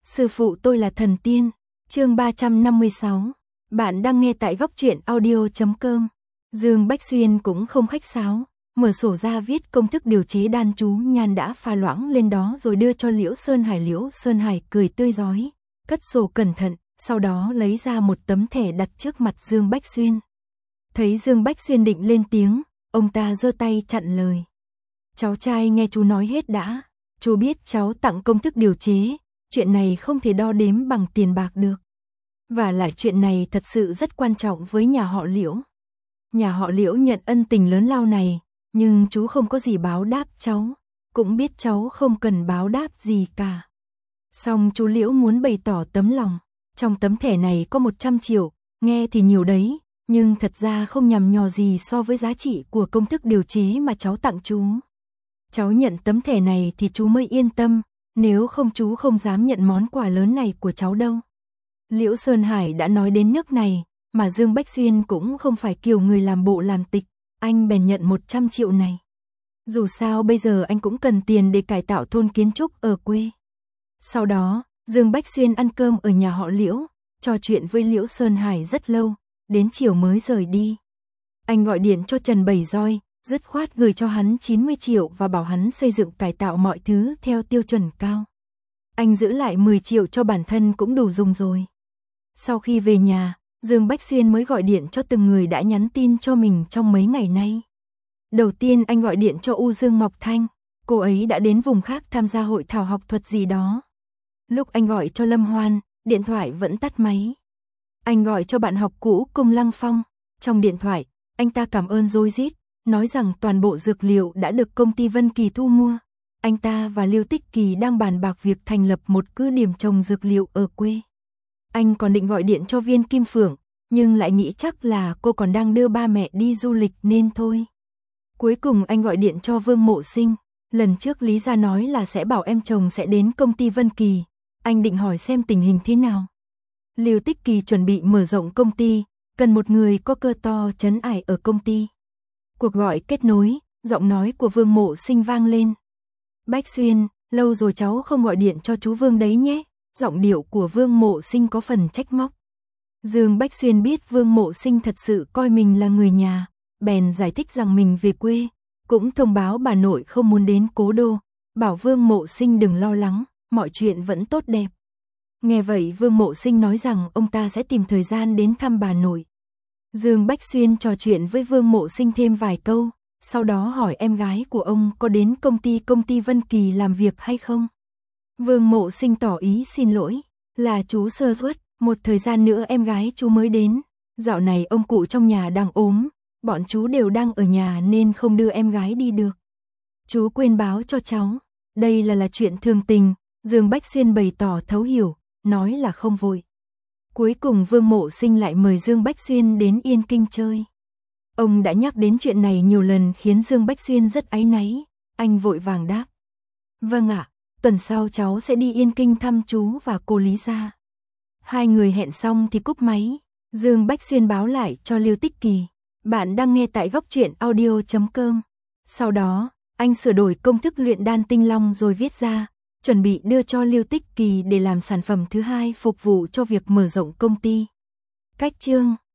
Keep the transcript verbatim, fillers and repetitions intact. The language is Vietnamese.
Sư phụ tôi là thần tiên. Chương ba trăm năm mươi sáu. Bạn đang nghe tại góc truyện audio chấm com. Dương Bách Xuyên cũng không khách sáo, mở sổ ra viết công thức điều chế đan chú nhan đã pha loãng lên đó rồi đưa cho Liễu Sơn Hải. Liễu Sơn Hải cười tươi rói, cất sổ cẩn thận, sau đó lấy ra một tấm thẻ đặt trước mặt Dương Bách Xuyên. Thấy Dương Bách Xuyên định lên tiếng, ông ta giơ tay chặn lời. Cháu trai nghe chú nói hết đã, chú biết cháu tặng công thức điều chế, chuyện này không thể đo đếm bằng tiền bạc được. Và lại chuyện này thật sự rất quan trọng với nhà họ Liễu. Nhà họ Liễu nhận ân tình lớn lao này, nhưng chú không có gì báo đáp cháu, cũng biết cháu không cần báo đáp gì cả. Song chú Liễu muốn bày tỏ tấm lòng, trong tấm thẻ này có một trăm triệu, nghe thì nhiều đấy, nhưng thật ra không nhằm nhò gì so với giá trị của công thức điều chế mà cháu tặng chú. Cháu nhận tấm thẻ này thì chú mới yên tâm, nếu không chú không dám nhận món quà lớn này của cháu đâu. Liễu Sơn Hải đã nói đến nước này, mà Dương Bách Xuyên cũng không phải kiểu người làm bộ làm tịch, anh bèn nhận một trăm triệu này. Dù sao bây giờ anh cũng cần tiền để cải tạo thôn kiến trúc ở quê. Sau đó, Dương Bách Xuyên ăn cơm ở nhà họ Liễu, trò chuyện với Liễu Sơn Hải rất lâu, đến chiều mới rời đi. Anh gọi điện cho Trần Bảy Roi, dứt khoát gửi cho hắn chín mươi triệu và bảo hắn xây dựng cải tạo mọi thứ theo tiêu chuẩn cao. Anh giữ lại mười triệu cho bản thân cũng đủ dùng rồi. Sau khi về nhà, Dương Bách Xuyên mới gọi điện cho từng người đã nhắn tin cho mình trong mấy ngày nay. Đầu tiên anh gọi điện cho U Dương Ngọc Thanh, cô ấy đã đến vùng khác tham gia hội thảo học thuật gì đó. Lúc anh gọi cho Lâm Hoan, điện thoại vẫn tắt máy. Anh gọi cho bạn học cũ Cung Lăng Phong, trong điện thoại, anh ta cảm ơn rối rít, nói rằng toàn bộ dược liệu đã được công ty Vân Kỳ thu mua. Anh ta và Lưu Tích Kỳ đang bàn bạc việc thành lập một cứ điểm trồng dược liệu ở quê. Anh còn định gọi điện cho Viên Kim Phượng, nhưng lại nghĩ chắc là cô còn đang đưa ba mẹ đi du lịch nên thôi. Cuối cùng anh gọi điện cho Vương Mộ Sinh, lần trước Lý Gia nói là sẽ bảo em chồng sẽ đến công ty Vân Kỳ, anh định hỏi xem tình hình thế nào. Lưu Tích Kỳ chuẩn bị mở rộng công ty, cần một người có cơ to trấn ải ở công ty. Cuộc gọi kết nối, giọng nói của Vương Mộ Sinh vang lên. Bách Xuyên, lâu rồi cháu không gọi điện cho chú Vương đấy nhé. Giọng điệu của Vương Mộ Sinh có phần trách móc. Dương Bách Xuyên biết Vương Mộ Sinh thật sự coi mình là người nhà, bèn giải thích rằng mình về quê, cũng thông báo bà nội không muốn đến cố đô, bảo Vương Mộ Sinh đừng lo lắng, mọi chuyện vẫn tốt đẹp. Nghe vậy Vương Mộ Sinh nói rằng ông ta sẽ tìm thời gian đến thăm bà nội. Dương Bách Xuyên trò chuyện với Vương Mộ Sinh thêm vài câu, sau đó hỏi em gái của ông có đến công ty công ty Vân Kỳ làm việc hay không. Vương Mộ Sinh tỏ ý xin lỗi, là chú sơ suất, một thời gian nữa em gái chú mới đến. Dạo này ông cụ trong nhà đang ốm, bọn chú đều đang ở nhà nên không đưa em gái đi được. Chú quên báo cho cháu, đây là là chuyện thường tình. Dương Bách Xuyên bày tỏ thấu hiểu, nói là không vội. Cuối cùng Vương Mộ Sinh lại mời Dương Bách Xuyên đến Yên Kinh chơi. Ông đã nhắc đến chuyện này nhiều lần khiến Dương Bách Xuyên rất áy náy, anh vội vàng đáp. Vâng ạ, tuần sau cháu sẽ đi Yên Kinh thăm chú và cô Lý Gia. Hai người hẹn xong thì cúp máy, Dương Bách Xuyên báo lại cho Lưu Tích Kỳ. Bạn đang nghe tại góc truyện audio chấm com. Sau đó, anh sửa đổi công thức luyện đan tinh long rồi viết ra, chuẩn bị đưa cho Lưu Tích Kỳ để làm sản phẩm thứ hai phục vụ cho việc mở rộng công ty. Cách chương